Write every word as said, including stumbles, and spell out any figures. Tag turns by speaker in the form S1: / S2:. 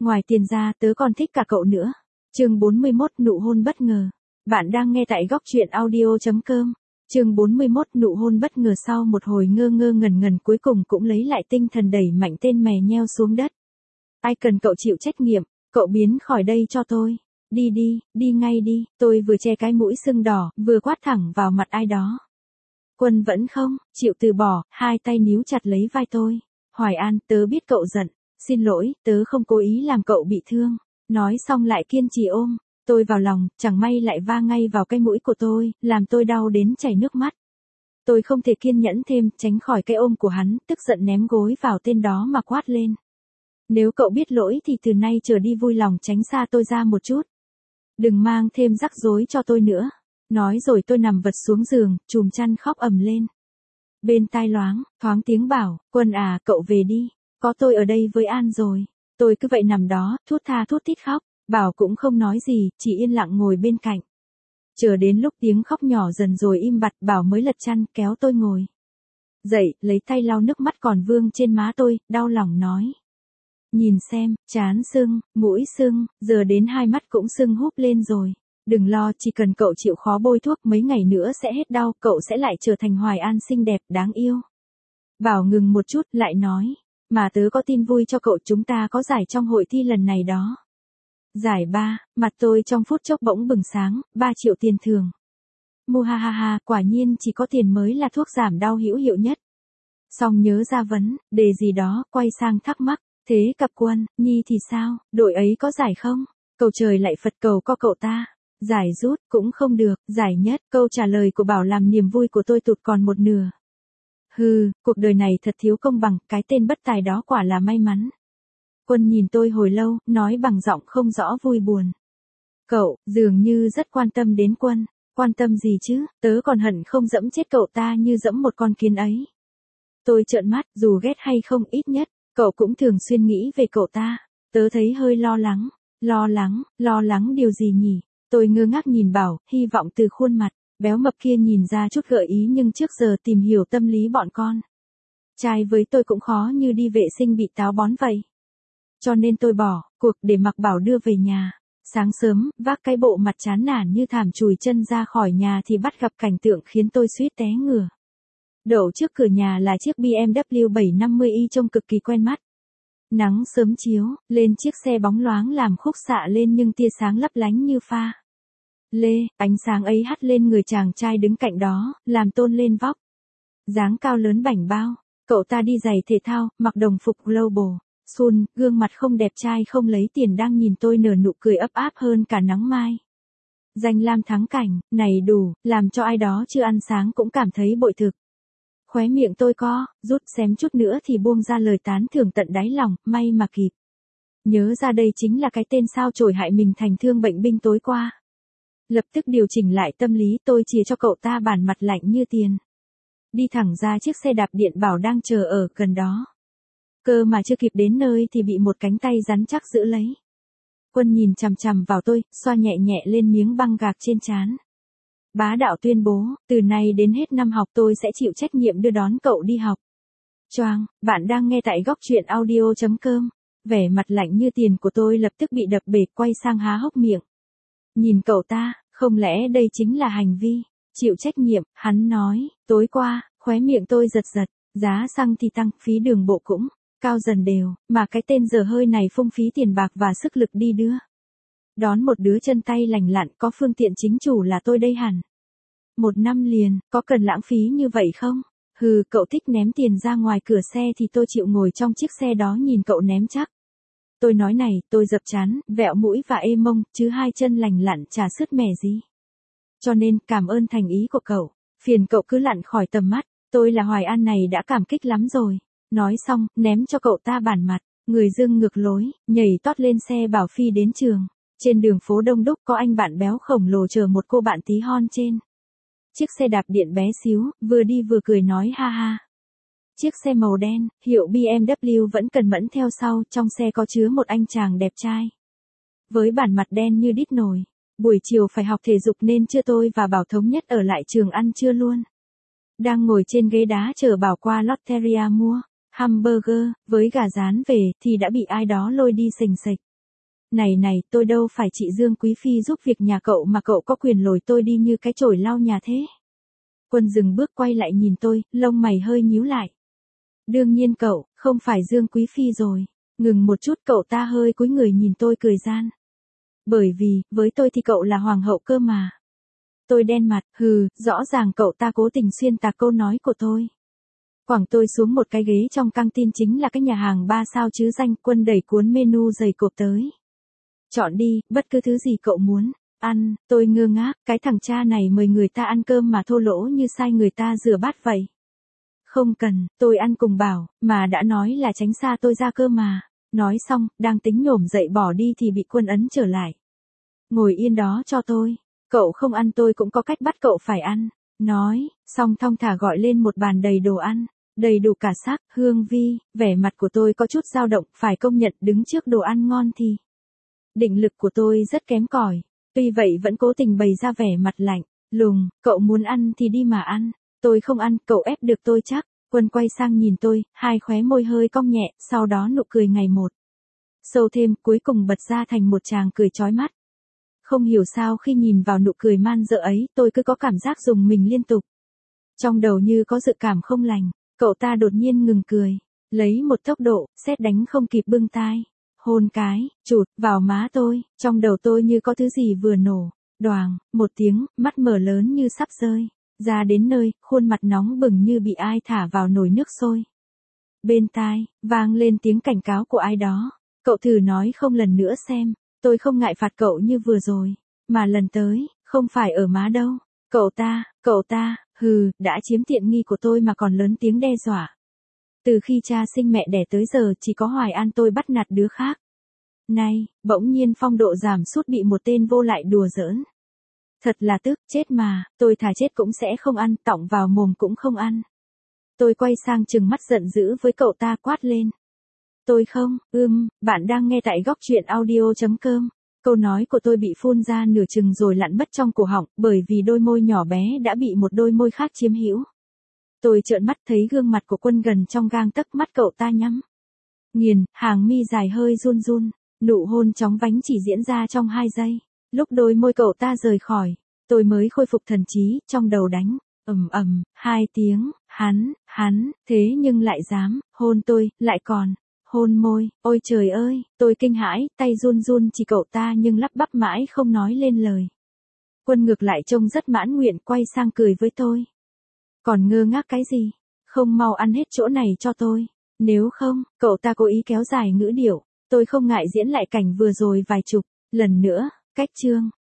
S1: ngoài tiền ra tớ còn thích cả cậu nữa. Chương bốn mươi mốt nụ hôn bất ngờ. Bạn đang nghe tại góc truyện audio chấm com. Chương bốn mươi mốt nụ hôn bất ngờ. Sau một hồi ngơ ngơ ngẩn ngẩn cuối cùng cũng lấy lại tinh thần đẩy mạnh tên mè nheo xuống đất. Ai cần cậu chịu trách nhiệm, cậu biến khỏi đây cho tôi. Đi đi, đi ngay đi. Tôi vừa che cái mũi sưng đỏ, vừa quát thẳng vào mặt ai đó. Quân vẫn không chịu từ bỏ, hai tay níu chặt lấy vai tôi. Hoài An, tớ biết cậu giận. Xin lỗi, tớ không cố ý làm cậu bị thương. Nói xong lại kiên trì ôm tôi vào lòng, chẳng may lại va ngay vào cái mũi của tôi, làm tôi đau đến chảy nước mắt. Tôi không thể kiên nhẫn thêm, tránh khỏi cái ôm của hắn, tức giận ném gối vào tên đó mà quát lên. Nếu cậu biết lỗi thì từ nay trở đi vui lòng tránh xa tôi ra một chút. Đừng mang thêm rắc rối cho tôi nữa. Nói rồi tôi nằm vật xuống giường, chùm chăn khóc ầm lên. Bên tai loáng, thoáng tiếng bảo, Quân à, cậu về đi, có tôi ở đây với An rồi. Tôi cứ vậy nằm đó, thút tha thút thít khóc, Bảo cũng không nói gì, chỉ yên lặng ngồi bên cạnh. Chờ đến lúc tiếng khóc nhỏ dần rồi im bặt, Bảo mới lật chăn kéo tôi ngồi dậy, lấy tay lau nước mắt còn vương trên má tôi, đau lòng nói. Nhìn xem, trán sưng, mũi sưng, giờ đến hai mắt cũng sưng húp lên rồi. Đừng lo, chỉ cần cậu chịu khó bôi thuốc mấy ngày nữa sẽ hết đau, cậu sẽ lại trở thành Hoài An xinh đẹp, đáng yêu. Bảo ngừng một chút, lại nói. Mà tớ có tin vui cho cậu, chúng ta có giải trong hội thi lần này đó. Giải ba, mặt tôi trong phút chốc bỗng bừng sáng, ba triệu tiền thưởng. Mu ha ha ha, quả nhiên chỉ có tiền mới là thuốc giảm đau hữu hiệu nhất. Xong nhớ ra vấn, đề gì đó, quay sang thắc mắc, thế cặp Quân, Nhi thì sao, đội ấy có giải không? Cầu trời lại Phật cầu có cậu ta. Giải rút, cũng không được, giải nhất, câu trả lời của Bảo làm niềm vui của tôi tụt còn một nửa. Hừ, cuộc đời này thật thiếu công bằng, cái tên bất tài đó quả là may mắn. Quân nhìn tôi hồi lâu, nói bằng giọng không rõ vui buồn. Cậu, dường như rất quan tâm đến Quân. Quan tâm gì chứ, tớ còn hận không dẫm chết cậu ta như dẫm một con kiến ấy. Tôi trợn mắt, dù ghét hay không ít nhất, cậu cũng thường xuyên nghĩ về cậu ta. Tớ thấy hơi lo lắng. Lo lắng, lo lắng điều gì nhỉ? Tôi ngơ ngác nhìn Bảo, hy vọng từ khuôn mặt béo mập kia nhìn ra chút gợi ý, nhưng trước giờ tìm hiểu tâm lý bọn con trai với tôi cũng khó như đi vệ sinh bị táo bón vậy. Cho nên tôi bỏ cuộc để mặc Bảo đưa về nhà. Sáng sớm, vác cái bộ mặt chán nản như thảm chùi chân ra khỏi nhà thì bắt gặp cảnh tượng khiến tôi suýt té ngửa. Đậu trước cửa nhà là chiếc bê em vê bảy năm mươi i trông cực kỳ quen mắt. Nắng sớm chiếu lên chiếc xe bóng loáng làm khúc xạ lên nhưng tia sáng lấp lánh như pha lê, ánh sáng ấy hắt lên người chàng trai đứng cạnh đó, làm tôn lên vóc dáng cao lớn bảnh bao. Cậu ta đi giày thể thao, mặc đồng phục Global Sun, gương mặt không đẹp trai không lấy tiền đang nhìn tôi nở nụ cười ấp áp hơn cả nắng mai. Danh lam thắng cảnh, này đủ, làm cho ai đó chưa ăn sáng cũng cảm thấy bội thực. Khóe miệng tôi co, rút xém chút nữa thì buông ra lời tán thưởng tận đáy lòng, may mà kịp. Nhớ ra đây chính là cái tên sao chổi hại mình thành thương bệnh binh tối qua. Lập tức điều chỉnh lại tâm lý, tôi chìa cho cậu ta bản mặt lạnh như tiền. Đi thẳng ra chiếc xe đạp điện Bảo đang chờ ở gần đó. Cơ mà chưa kịp đến nơi thì bị một cánh tay rắn chắc giữ lấy. Quân nhìn chằm chằm vào tôi, xoa nhẹ nhẹ lên miếng băng gạc trên trán. Bá đạo tuyên bố, từ nay đến hết năm học tôi sẽ chịu trách nhiệm đưa đón cậu đi học. Choang, bạn đang nghe tại góc truyện audio chấm com. Vẻ mặt lạnh như tiền của tôi lập tức bị đập bể, quay sang há hốc miệng. Nhìn cậu ta, không lẽ đây chính là hành vi chịu trách nhiệm, hắn nói. Tối qua, khóe miệng tôi giật giật, giá xăng thì tăng, phí đường bộ cũng cao dần đều, mà cái tên dở hơi này phung phí tiền bạc và sức lực đi đưa đón một đứa chân tay lành lặn, có phương tiện chính chủ là tôi đây hẳn. Một năm liền, có cần lãng phí như vậy không? Hừ, cậu thích ném tiền ra ngoài cửa xe thì tôi chịu ngồi trong chiếc xe đó nhìn cậu ném chắc. Tôi nói này, tôi dập chán, vẹo mũi và ê mông, chứ hai chân lành lặn chả sứt mẻ gì. Cho nên, cảm ơn thành ý của cậu, phiền cậu cứ lặn khỏi tầm mắt, tôi là Hoài An này đã cảm kích lắm rồi. Nói xong, ném cho cậu ta bản mặt, người dưng ngược lối, nhảy tót lên xe bảo phi đến trường. Trên đường phố đông đúc có anh bạn béo khổng lồ chờ một cô bạn tí hon trên chiếc xe đạp điện bé xíu, vừa đi vừa cười nói ha ha. Chiếc xe màu đen, hiệu bê em vê vẫn cẩn mẫn theo sau, trong xe có chứa một anh chàng đẹp trai. Với bản mặt đen như đít nồi, buổi chiều phải học thể dục nên trưa tôi và Bảo thống nhất ở lại trường ăn trưa luôn. Đang ngồi trên ghế đá chờ Bảo qua Lotteria mua hamburger với gà rán về thì đã bị ai đó lôi đi xình xịch. Này này, tôi đâu phải chị Dương Quý Phi giúp việc nhà cậu mà cậu có quyền lồi tôi đi như cái chổi lau nhà thế. Quân dừng bước quay lại nhìn tôi, lông mày hơi nhíu lại. Đương nhiên cậu, không phải Dương Quý Phi rồi. Ngừng một chút cậu ta hơi cúi người nhìn tôi cười gian. Bởi vì, với tôi thì cậu là hoàng hậu cơ mà. Tôi đen mặt, hừ, rõ ràng cậu ta cố tình xuyên tạc câu nói của tôi. Quẳng tôi xuống một cái ghế trong căng tin chính là cái nhà hàng ba sao chứ danh. Quân đẩy cuốn menu dày cộp tới. Chọn đi, bất cứ thứ gì cậu muốn. Ăn, tôi ngơ ngác, cái thằng cha này mời người ta ăn cơm mà thô lỗ như sai người ta rửa bát vậy. Không cần, tôi ăn cùng bảo, mà đã nói là tránh xa tôi ra cơ mà. Nói xong, đang tính nhổm dậy bỏ đi thì bị Quân ấn trở lại. Ngồi yên đó cho tôi. Cậu không ăn tôi cũng có cách bắt cậu phải ăn. Nói, xong thong thả gọi lên một bàn đầy đồ ăn. Đầy đủ cả sắc, hương vi, vẻ mặt của tôi có chút dao động, phải công nhận đứng trước đồ ăn ngon thì. Định lực của tôi rất kém cỏi, tuy vậy vẫn cố tình bày ra vẻ mặt lạnh, lùng, cậu muốn ăn thì đi mà ăn, tôi không ăn, cậu ép được tôi chắc. Quân quay sang nhìn tôi, hai khóe môi hơi cong nhẹ, sau đó nụ cười ngày một. Sâu thêm, cuối cùng bật ra thành một tràng cười chói mắt. Không hiểu sao khi nhìn vào nụ cười man dợ ấy, tôi cứ có cảm giác rùng mình liên tục. Trong đầu như có dự cảm không lành, cậu ta đột nhiên ngừng cười, lấy một tốc độ, sét đánh không kịp bưng tai. Hôn cái, chụt, vào má tôi, trong đầu tôi như có thứ gì vừa nổ, đoàng, một tiếng, mắt mở lớn như sắp rơi, ra đến nơi, khuôn mặt nóng bừng như bị ai thả vào nồi nước sôi. Bên tai, vang lên tiếng cảnh cáo của ai đó, cậu thử nói không lần nữa xem, tôi không ngại phạt cậu như vừa rồi, mà lần tới, không phải ở má đâu, cậu ta, cậu ta, hừ, đã chiếm tiện nghi của tôi mà còn lớn tiếng đe dọa. Từ khi cha sinh mẹ đẻ tới giờ chỉ có Hoài An tôi bắt nạt đứa khác. Nay, bỗng nhiên phong độ giảm sút bị một tên vô lại đùa giỡn. Thật là tức, chết mà, tôi thà chết cũng sẽ không ăn, tọng vào mồm cũng không ăn. Tôi quay sang trừng mắt giận dữ với cậu ta quát lên. Tôi không, ưm, bạn đang nghe tại góc truyện audio chấm com. Câu nói của tôi bị phun ra nửa chừng rồi lặn mất trong cổ họng, bởi vì đôi môi nhỏ bé đã bị một đôi môi khác chiếm hữu. Tôi trợn mắt thấy gương mặt của Quân gần trong gang tấc, mắt cậu ta nhắm nghiền, hàng mi dài hơi run run, nụ hôn chóng vánh chỉ diễn ra trong hai giây. Lúc đôi môi cậu ta rời khỏi, tôi mới khôi phục thần trí, trong đầu đánh ầm ầm hai tiếng, hắn, hắn, thế nhưng lại dám hôn tôi, lại còn hôn môi, ôi trời ơi, tôi kinh hãi, tay run run chỉ cậu ta nhưng lắp bắp mãi không nói lên lời. Quân ngược lại trông rất mãn nguyện, quay sang cười với tôi. Còn ngơ ngác cái gì? Không mau ăn hết chỗ này cho tôi. Nếu không, cậu ta cố ý kéo dài ngữ điệu. Tôi không ngại diễn lại cảnh vừa rồi vài chục lần nữa. Cách chương.